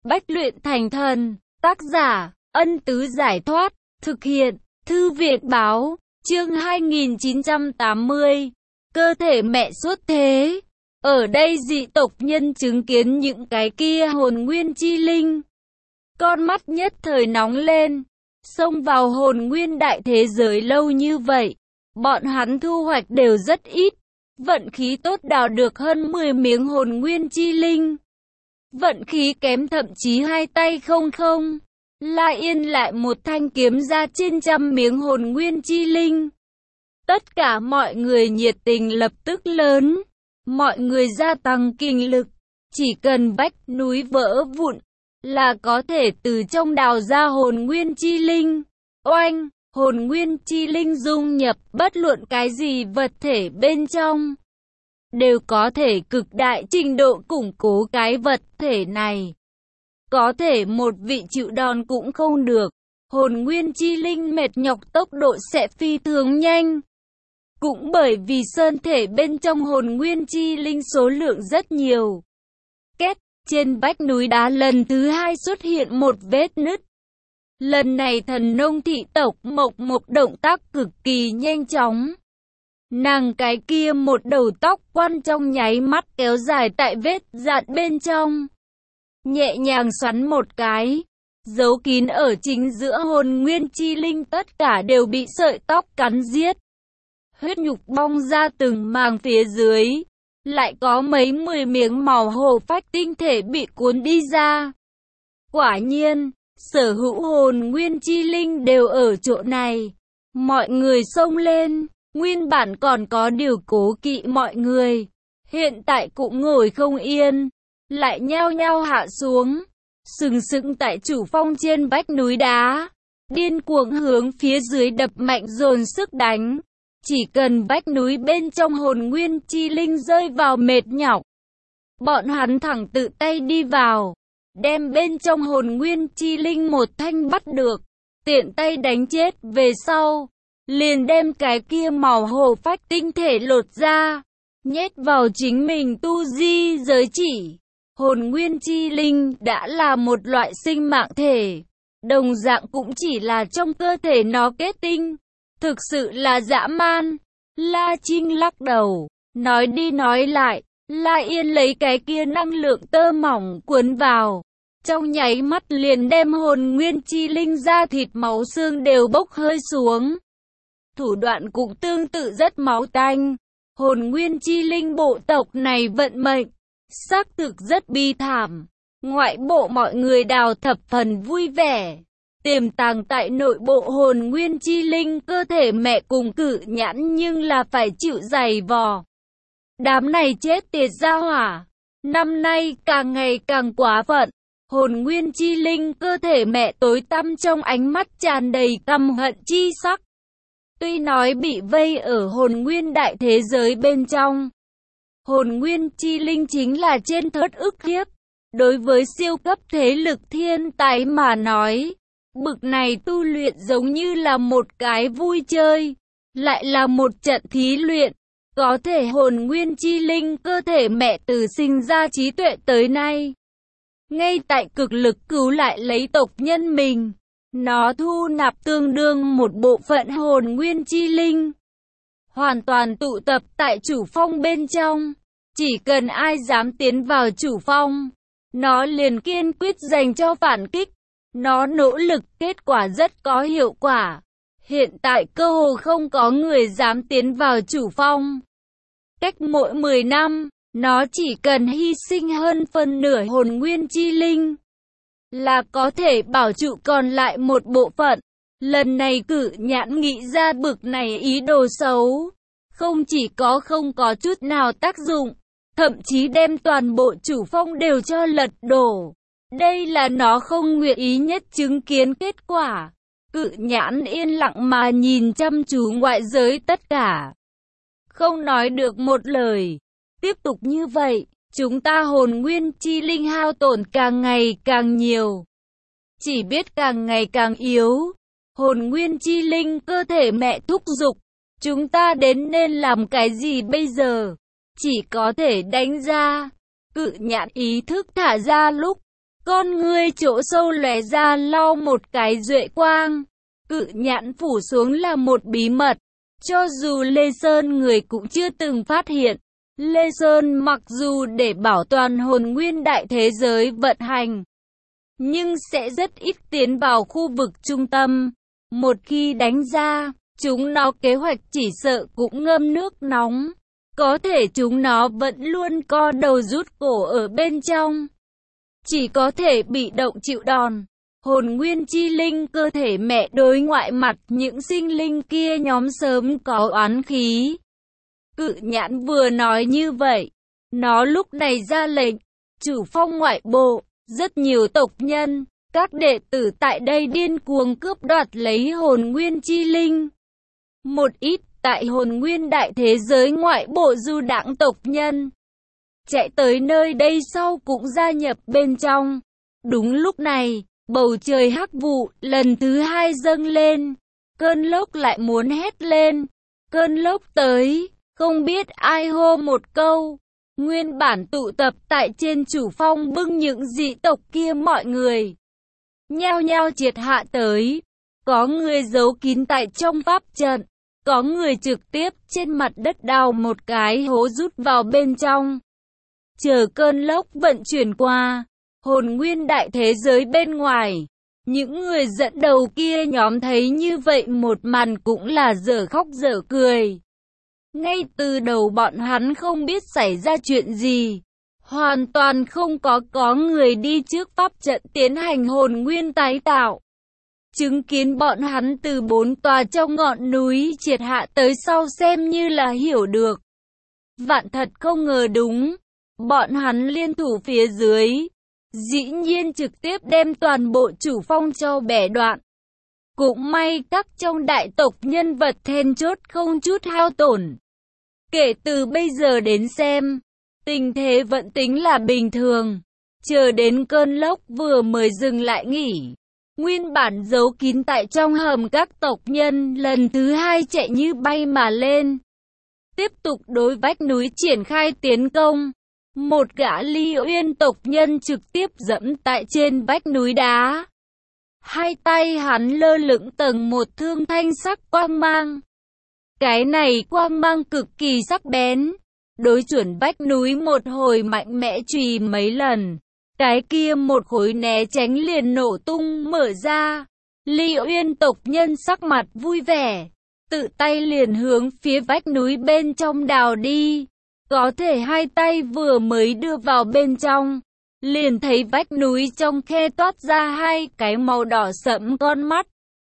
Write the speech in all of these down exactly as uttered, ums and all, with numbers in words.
Bách luyện thành thần, tác giả, Ân Tứ Giải Thoát, thực hiện, Thư viện Báo, chương hai nghìn chín trăm tám mươi, cơ thể mẹ xuất thế. Ở đây dị tộc nhân chứng kiến những cái kia hồn nguyên chi linh. Con mắt nhất thời nóng lên, xông vào hồn nguyên đại thế giới lâu như vậy. Bọn hắn thu hoạch đều rất ít, vận khí tốt đào được hơn mười miếng hồn nguyên chi linh. Vận khí kém thậm chí hai tay không không. La Yên lại một thanh kiếm ra trên trăm miếng hồn nguyên chi linh. Tất cả mọi người nhiệt tình lập tức lớn. Mọi người gia tăng kinh lực. Chỉ cần vách núi vỡ vụn là có thể từ trong đào ra hồn nguyên chi linh. Oanh, hồn nguyên chi linh dung nhập bất luận cái gì vật thể bên trong, đều có thể cực đại trình độ củng cố cái vật thể này. Có thể một vị chịu đòn cũng không được. Hồn nguyên chi linh mệt nhọc tốc độ sẽ phi thường nhanh. Cũng bởi vì sơn thể bên trong hồn nguyên chi linh số lượng rất nhiều. Két, trên vách núi đá lần thứ hai xuất hiện một vết nứt. Lần này thần nông thị tộc Mộc Mộc động tác cực kỳ nhanh chóng. Nàng cái kia một đầu tóc quan trong nháy mắt kéo dài tại vết dạn bên trong. Nhẹ nhàng xoắn một cái, giấu kín ở chính giữa hồn nguyên chi linh, tất cả đều bị sợi tóc cắn giết. Huyết nhục bong ra từng màng phía dưới, lại có mấy mười miếng màu hồ phách tinh thể bị cuốn đi ra. Quả nhiên, sở hữu hồn nguyên chi linh đều ở chỗ này. Mọi người xông lên, nguyên bản còn có điều cố kỵ mọi người, hiện tại cũng ngồi không yên, lại nhao nhao hạ xuống, sừng sững tại chủ phong trên vách núi đá, điên cuồng hướng phía dưới đập mạnh dồn sức đánh. Chỉ cần vách núi bên trong hồn nguyên chi linh rơi vào mệt nhọc, bọn hắn thẳng tự tay đi vào, đem bên trong hồn nguyên chi linh một thanh bắt được, tiện tay đánh chết về sau, liền đem cái kia màu hồ phách tinh thể lột ra, nhét vào chính mình tu di giới chỉ. Hồn nguyên chi linh đã là một loại sinh mạng thể, đồng dạng cũng chỉ là trong cơ thể nó kết tinh, thực sự là dã man. La Trinh lắc đầu, nói đi nói lại, La Yên lấy cái kia năng lượng tơ mỏng cuốn vào, trong nháy mắt liền đem hồn nguyên chi linh da thịt máu xương đều bốc hơi xuống. Thủ đoạn cũng tương tự rất máu tanh. Hồn nguyên chi linh bộ tộc này vận mệnh xác thực rất bi thảm. Ngoại bộ mọi người đào thập phần vui vẻ. Tiềm tàng tại nội bộ hồn nguyên chi linh cơ thể mẹ cùng Cự Nhãn nhưng là phải chịu dày vò. Đám này chết tiệt ra hỏa, năm nay càng ngày càng quá phận. Hồn nguyên chi linh cơ thể mẹ tối tăm trong ánh mắt tràn đầy căm hận chi sắc. Tuy nói bị vây ở hồn nguyên đại thế giới bên trong, hồn nguyên chi linh chính là trên thớt ức hiếp. Đối với siêu cấp thế lực thiên tài mà nói, bực này tu luyện giống như là một cái vui chơi, lại là một trận thí luyện. Có thể hồn nguyên chi linh cơ thể mẹ từ sinh ra trí tuệ tới nay, ngay tại cực lực cứu lại lấy tộc nhân mình, nó thu nạp tương đương một bộ phận hồn nguyên chi linh, hoàn toàn tụ tập tại chủ phong bên trong. Chỉ cần ai dám tiến vào chủ phong, nó liền kiên quyết dành cho phản kích. Nó nỗ lực, kết quả rất có hiệu quả. Hiện tại cơ hồ không có người dám tiến vào chủ phong. Cách mỗi mười năm, nó chỉ cần hy sinh hơn phân nửa hồn nguyên chi linh, là có thể bảo trụ còn lại một bộ phận. Lần này Cự Nhãn nghĩ ra bực này ý đồ xấu, không chỉ có không có chút nào tác dụng, thậm chí đem toàn bộ chủ phong đều cho lật đổ. Đây là nó không nguyện ý nhất chứng kiến kết quả. Cự Nhãn yên lặng mà nhìn chăm chú ngoại giới tất cả, không nói được một lời. Tiếp tục như vậy, chúng ta hồn nguyên chi linh hao tổn càng ngày càng nhiều, chỉ biết càng ngày càng yếu. Hồn nguyên chi linh cơ thể mẹ thúc giục, chúng ta đến nên làm cái gì bây giờ? Chỉ có thể đánh ra. Cự Nhãn ý thức thả ra lúc, Con ngươi chỗ sâu lóe ra lau một cái duệ quang. Cự nhãn phủ xuống là một bí mật. Cho dù Lê Sơn người cũng chưa từng phát hiện. Lê Sơn mặc dù để bảo toàn hồn nguyên đại thế giới vận hành, nhưng sẽ rất ít tiến vào khu vực trung tâm. Một khi đánh ra, chúng nó kế hoạch chỉ sợ cũng ngâm nước nóng. Có thể chúng nó vẫn luôn co đầu rút cổ ở bên trong. Chỉ có thể bị động chịu đòn. Hồn nguyên chi linh cơ thể mẹ đối ngoại mặt những sinh linh kia nhóm sớm có oán khí. Cự nhãn vừa nói như vậy, nó lúc này ra lệnh, chủ phong ngoại bộ, rất nhiều tộc nhân, các đệ tử tại đây điên cuồng cướp đoạt lấy hồn nguyên chi linh. Một ít tại hồn nguyên đại thế giới ngoại bộ du đãng tộc nhân, chạy tới nơi đây sau cũng gia nhập bên trong. Đúng lúc này, bầu trời hắc vụ lần thứ hai dâng lên, cơn lốc lại muốn hét lên, cơn lốc tới. Không biết ai hô một câu, nguyên bản tụ tập tại trên chủ phong bưng những dị tộc kia mọi người nhao nhao triệt hạ tới. Có người giấu kín tại trong pháp trận, có người trực tiếp trên mặt đất đào một cái hố rút vào bên trong. Chờ cơn lốc vận chuyển qua, hồn nguyên đại thế giới bên ngoài, những người dẫn đầu kia nhóm thấy như vậy một màn cũng là dở khóc dở cười. Ngay từ đầu bọn hắn không biết xảy ra chuyện gì, hoàn toàn không có có người đi trước pháp trận tiến hành hồn nguyên tái tạo. Chứng kiến bọn hắn từ bốn tòa trong ngọn núi triệt hạ tới sau xem như là hiểu được. Vạn thật không ngờ đúng, bọn hắn liên thủ phía dưới, dĩ nhiên trực tiếp đem toàn bộ chủ phong cho bẻ đoạn. Cũng may các trong đại tộc nhân vật then chốt không chút hao tổn. Kể từ bây giờ đến xem, tình thế vẫn tính là bình thường. Chờ đến cơn lốc vừa mới dừng lại nghỉ, nguyên bản giấu kín tại trong hầm các tộc nhân lần thứ hai chạy như bay mà lên. Tiếp tục đối vách núi triển khai tiến công. Một gã Ly Uyên tộc nhân trực tiếp dẫm tại trên vách núi đá. Hai tay hắn lơ lửng tầng một thương thanh sắc quang mang. Cái này quang mang cực kỳ sắc bén, đối chuẩn vách núi một hồi mạnh mẽ chùy mấy lần. Cái kia một khối né tránh liền nổ tung mở ra. Ly Uyên tộc nhân sắc mặt vui vẻ, tự tay liền hướng phía vách núi bên trong đào đi. Có thể hai tay vừa mới đưa vào bên trong, liền thấy vách núi trong khe toát ra hai cái màu đỏ sẫm con mắt.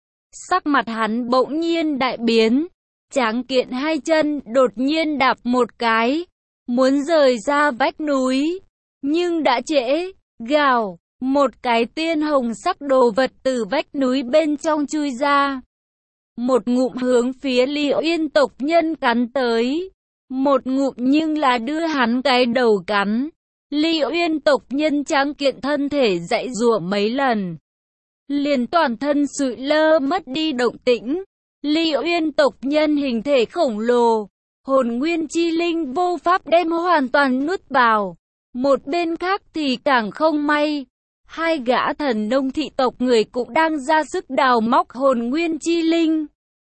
Sắc mặt hắn bỗng nhiên đại biến, tráng kiện hai chân đột nhiên đạp một cái, muốn rời ra vách núi, nhưng đã trễ. Gào, một cái tiên hồng sắc đồ vật từ vách núi bên trong chui ra, một ngụm hướng phía Ly Uyên tộc nhân cắn tới. Một ngụm nhưng là đưa hắn cái đầu cắn. Ly Uyên tộc nhân tráng kiện thân thể dãy giụa mấy lần, liền toàn thân sụi lơ mất đi động tĩnh. Ly Uyên tộc nhân hình thể khổng lồ, hồn nguyên chi linh vô pháp đem hoàn toàn nuốt vào. Một bên khác thì càng không may, hai gã thần nông thị tộc người cũng đang ra sức đào móc hồn nguyên chi linh,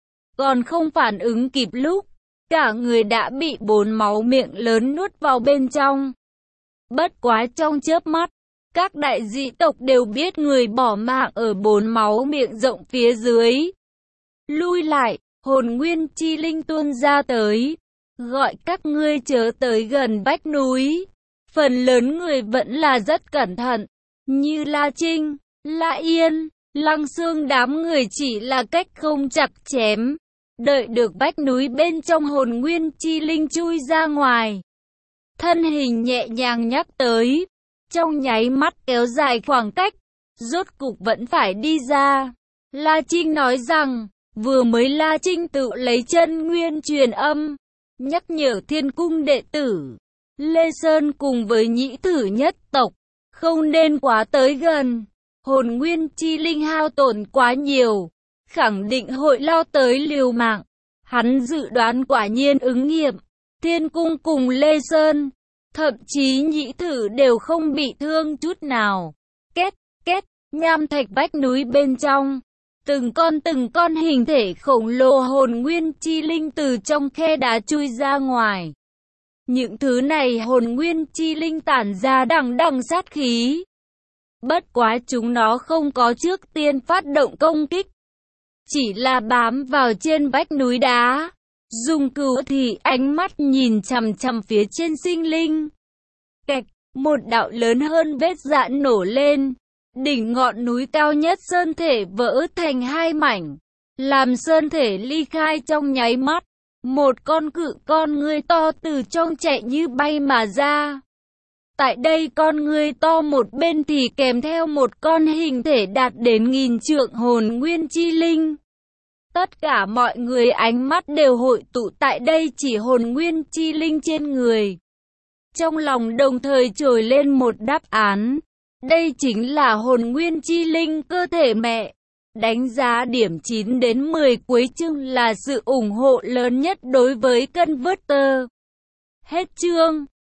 còn không phản ứng kịp lúc, cả người đã bị bốn máu miệng lớn nuốt vào bên trong. Bất quá trong chớp mắt, các đại dị tộc đều biết người bỏ mạng ở bốn máu miệng rộng phía dưới. Lui lại, hồn nguyên chi linh tuôn ra tới, gọi các ngươi chớ tới gần vách núi. Phần lớn người vẫn là rất cẩn thận, như La Trinh, La Yên, Lăng Xương đám người chỉ là cách không chặt chém. Đợi được vách núi bên trong hồn nguyên chi linh chui ra ngoài, thân hình nhẹ nhàng nhắc tới, trong nháy mắt kéo dài khoảng cách, rốt cục vẫn phải đi ra. La Trinh nói rằng, vừa mới La Trinh tự lấy chân nguyên truyền âm, nhắc nhở thiên cung đệ tử, Lê Sơn cùng với nhĩ thử nhất tộc, không nên quá tới gần, hồn nguyên chi linh hao tổn quá nhiều, khẳng định hội lao tới liều mạng. Hắn dự đoán quả nhiên ứng nghiệm, thiên cung cùng Lê Sơn, thậm chí nhĩ thử đều không bị thương chút nào. Két nham thạch vách núi bên trong. Từng con từng con hình thể khổng lồ hồn nguyên chi linh từ trong khe đá chui ra ngoài. Những thứ này hồn nguyên chi linh tản ra đằng đằng sát khí. Bất quá chúng nó không có trước tiên phát động công kích. Chỉ là bám vào trên vách núi đá. Dùng cừu thì ánh mắt nhìn chằm chằm phía trên sinh linh. Kẹt, một đạo lớn hơn vết dạn nổ lên. Đỉnh ngọn núi cao nhất sơn thể vỡ thành hai mảnh. Làm sơn thể ly khai trong nháy mắt. Một con cự con ngươi to từ trong chạy như bay mà ra. Tại đây con ngươi to một bên thì kèm theo một con hình thể đạt đến nghìn trượng hồn nguyên chi linh. Tất cả mọi người ánh mắt đều hội tụ tại đây chỉ hồn nguyên chi linh trên người. Trong lòng đồng thời trồi lên một đáp án. Đây chính là hồn nguyên chi linh cơ thể mẹ. Đánh giá điểm chín đến mười cuối chương là sự ủng hộ lớn nhất đối với Converter. Hết chương.